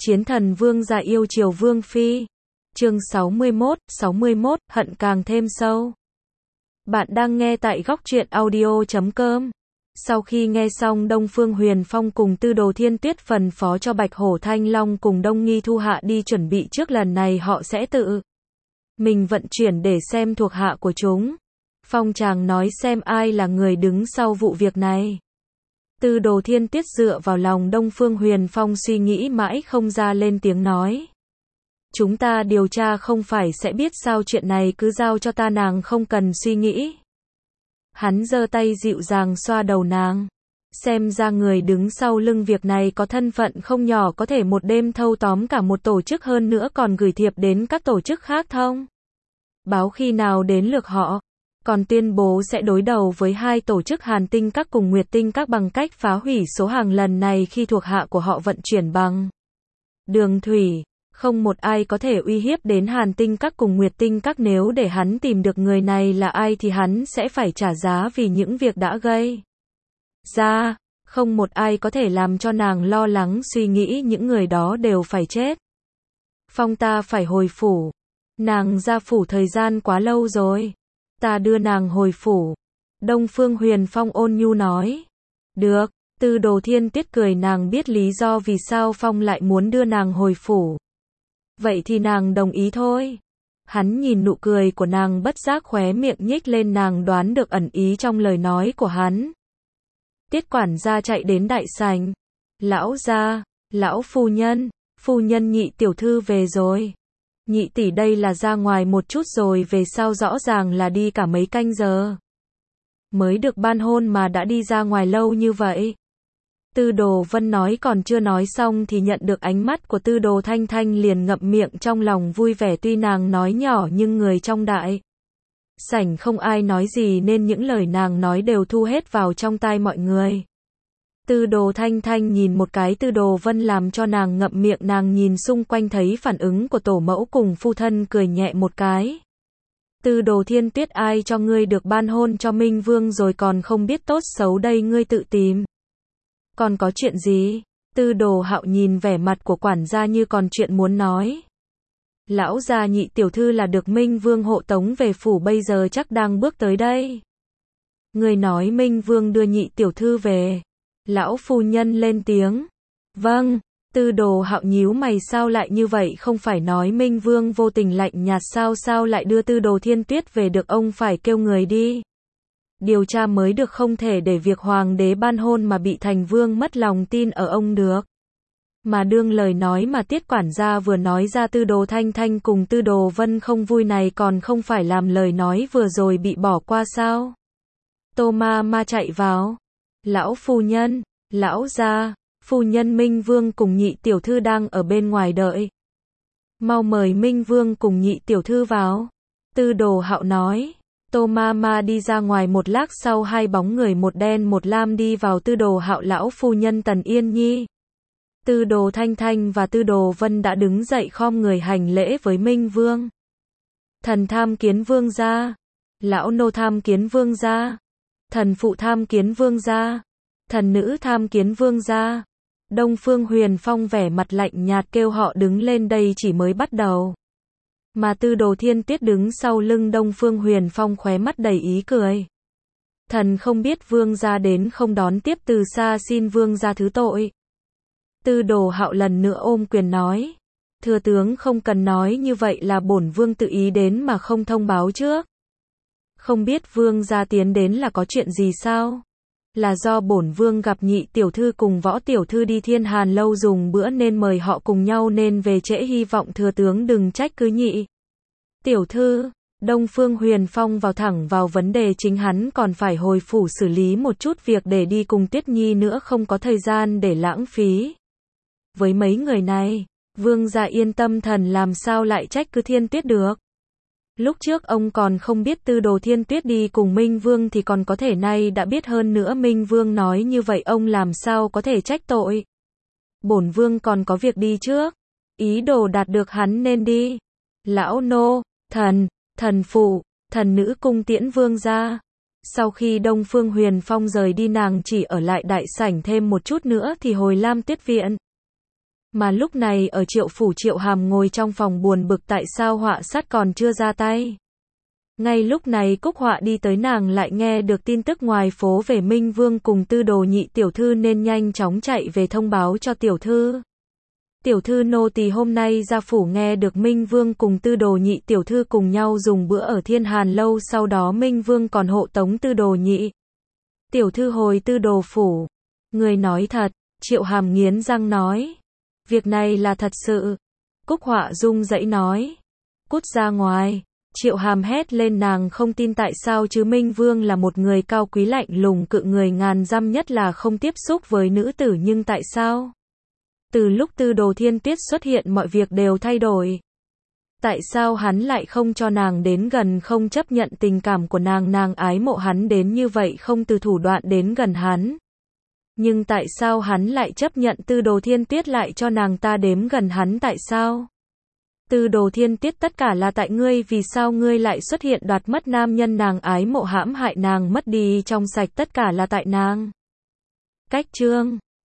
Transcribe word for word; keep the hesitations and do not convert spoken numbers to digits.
Chiến thần vương gia yêu chiều vương phi. Chương sáu mươi mốt, sáu mươi mốt, hận càng thêm sâu. Bạn đang nghe tại góc truyện audio chấm com. Sau khi nghe xong Đông Phương Huyền Phong cùng Tư Đồ Thiên Tuyết phần phó cho Bạch Hổ Thanh Long cùng Đông Nghi Thu Hạ đi chuẩn bị trước lần này họ sẽ tự mình vận chuyển để xem thuộc hạ của chúng. Phong chàng nói xem ai là người đứng sau vụ việc này. Tư Đồ Thiên Tuyết dựa vào lòng Đông Phương Huyền Phong suy nghĩ mãi không ra lên tiếng nói. Chúng ta điều tra không phải sẽ biết sao, chuyện này cứ giao cho ta, nàng không cần suy nghĩ. Hắn giơ tay dịu dàng xoa đầu nàng. Xem ra người đứng sau lưng việc này có thân phận không nhỏ, có thể một đêm thâu tóm cả một tổ chức, hơn nữa còn gửi thiệp đến các tổ chức khác thông báo khi nào đến lượt họ. Còn tuyên bố sẽ đối đầu với hai tổ chức Hàn Tinh Các cùng Nguyệt Tinh Các bằng cách phá hủy số hàng lần này khi thuộc hạ của họ vận chuyển bằng đường thủy. Không một ai có thể uy hiếp đến Hàn Tinh Các cùng Nguyệt Tinh Các, nếu để hắn tìm được người này là ai thì hắn sẽ phải trả giá vì những việc đã gây ra. Không một ai có thể làm cho nàng lo lắng suy nghĩ những người đó đều phải chết. Phong, ta phải hồi phủ. Nàng ra phủ thời gian quá lâu rồi. Ta đưa nàng hồi phủ. Đông Phương Huyền Phong ôn nhu nói. Được. Tư Đồ Thiên Tuyết cười, nàng biết lý do vì sao Phong lại muốn đưa nàng hồi phủ. Vậy thì nàng đồng ý thôi. Hắn nhìn nụ cười của nàng bất giác khóe miệng nhếch lên, nàng đoán được ẩn ý trong lời nói của hắn. Tiết quản gia chạy đến đại sảnh. Lão gia, lão phu nhân, phu nhân, nhị tiểu thư về rồi. Nhị tỷ đây là ra ngoài một chút rồi về sao, rõ ràng là đi cả mấy canh giờ. Mới được ban hôn mà đã đi ra ngoài lâu như vậy. Tư Đồ Vân nói còn chưa nói xong thì nhận được ánh mắt của Tư Đồ Thanh Thanh, liền ngậm miệng trong lòng vui vẻ, tuy nàng nói nhỏ nhưng người trong đại sảnh không ai nói gì nên những lời nàng nói đều thu hết vào trong tai mọi người. Tư Đồ Thanh Thanh nhìn một cái Tư Đồ Vân làm cho nàng ngậm miệng, nàng nhìn xung quanh thấy phản ứng của tổ mẫu cùng phu thân, cười nhẹ một cái. Tư Đồ Thiên Tuyết, ai cho ngươi được ban hôn cho Minh Vương rồi còn không biết tốt xấu đây, ngươi tự tìm. Còn có chuyện gì? Tư Đồ Hạo nhìn vẻ mặt của quản gia như còn chuyện muốn nói. Lão gia, nhị tiểu thư là được Minh Vương hộ tống về phủ, bây giờ chắc đang bước tới đây. Người nói Minh Vương đưa nhị tiểu thư về. Lão phu nhân lên tiếng. Vâng. Tư Đồ Hạo nhíu mày, sao lại như vậy, không phải nói Minh Vương vô tình lạnh nhạt sao, sao lại đưa Tư Đồ Thiên Tuyết về được, ông phải kêu người đi điều tra mới được, không thể để việc hoàng đế ban hôn mà bị thành vương mất lòng tin ở ông được. Mà đương lời nói mà Tiết quản gia vừa nói ra, Tư Đồ Thanh Thanh cùng Tư Đồ Vân không vui, này còn không phải làm lời nói vừa rồi bị bỏ qua sao? Tô ma ma chạy vào. Lão phu nhân, lão gia, phu nhân, Minh Vương cùng nhị tiểu thư đang ở bên ngoài đợi. Mau mời Minh Vương cùng nhị tiểu thư vào. Tư Đồ Hạo nói. Tô ma ma đi ra ngoài một lát sau, hai bóng người một đen một lam đi vào. Tư Đồ Hạo, lão phu nhân Tần Yên Nhi, Tư Đồ Thanh Thanh và Tư Đồ Vân đã đứng dậy khom người hành lễ với Minh Vương. Thần tham kiến vương gia. Lão nô tham kiến vương gia. Thần phụ tham kiến vương gia. Thần nữ tham kiến vương gia. Đông Phương Huyền Phong vẻ mặt lạnh nhạt kêu họ đứng lên, đây chỉ mới bắt đầu. Mà Tư Đồ Thiên Tuyết đứng sau lưng Đông Phương Huyền Phong khóe mắt đầy ý cười. Thần không biết vương gia đến không đón tiếp, từ xa xin vương gia thứ tội. Tư Đồ Hạo lần nữa ôm quyền nói. Thừa tướng không cần nói như vậy, là bổn vương tự ý đến mà không thông báo trước. Không biết vương gia tiến đến là có chuyện gì sao? Là do bổn vương gặp nhị tiểu thư cùng võ tiểu thư đi Thiên Hàn lâu dùng bữa nên mời họ cùng nhau nên về trễ, hy vọng thừa tướng đừng trách cứ nhị tiểu thư. Đông Phương Huyền Phong vào thẳng vào vấn đề chính, hắn còn phải hồi phủ xử lý một chút việc để đi cùng Tuyết Nhi nữa, không có thời gian để lãng phí với mấy người này. Vương gia yên tâm, thần làm sao lại trách cứ Thiên Tuyết được. Lúc trước ông còn không biết Tư Đồ Thiên Tuyết đi cùng Minh Vương thì còn có thể, nay đã biết, hơn nữa Minh Vương nói như vậy ông làm sao có thể trách tội. Bổn vương còn có việc đi trước. Ý đồ đạt được hắn nên đi. Lão nô, thần, thần phụ, thần nữ cung tiễn vương gia. Sau khi Đông Phương Huyền Phong rời đi, nàng chỉ ở lại đại sảnh thêm một chút nữa thì hồi Lam Tuyết viện. Mà lúc này ở Triệu phủ Triệu Hàm ngồi trong phòng buồn bực tại sao họa sát còn chưa ra tay. Ngay lúc này Cúc Họa đi tới, nàng lại nghe được tin tức ngoài phố về Minh Vương cùng Tư Đồ nhị tiểu thư nên nhanh chóng chạy về thông báo cho tiểu thư. Tiểu thư nô tỳ hôm nay ra phủ nghe được Minh Vương cùng Tư Đồ nhị tiểu thư cùng nhau dùng bữa ở Thiên Hàn lâu, sau đó Minh Vương còn hộ tống Tư Đồ nhị tiểu thư hồi Tư Đồ phủ. Người nói thật, Triệu Hàm nghiến răng nói. Việc này là thật sự. Cúc Họa run rẩy nói. Cút ra ngoài. Triệu Hàm hét lên, nàng không tin tại sao chứ Minh Vương là một người cao quý lạnh lùng cự người ngàn dặm, nhất là không tiếp xúc với nữ tử, nhưng tại sao? Từ lúc Tư Đồ Thiên Tuyết xuất hiện mọi việc đều thay đổi. Tại sao hắn lại không cho nàng đến gần, không chấp nhận tình cảm của nàng, nàng ái mộ hắn đến như vậy, không từ thủ đoạn đến gần hắn. Nhưng tại sao hắn lại chấp nhận Tư Đồ Thiên Tuyết lại cho nàng ta đếm gần hắn, tại sao? Tư Đồ Thiên Tuyết, tất cả là tại ngươi, vì sao ngươi lại xuất hiện đoạt mất nam nhân nàng ái mộ, hãm hại nàng mất đi trong sạch, tất cả là tại nàng. Cách chương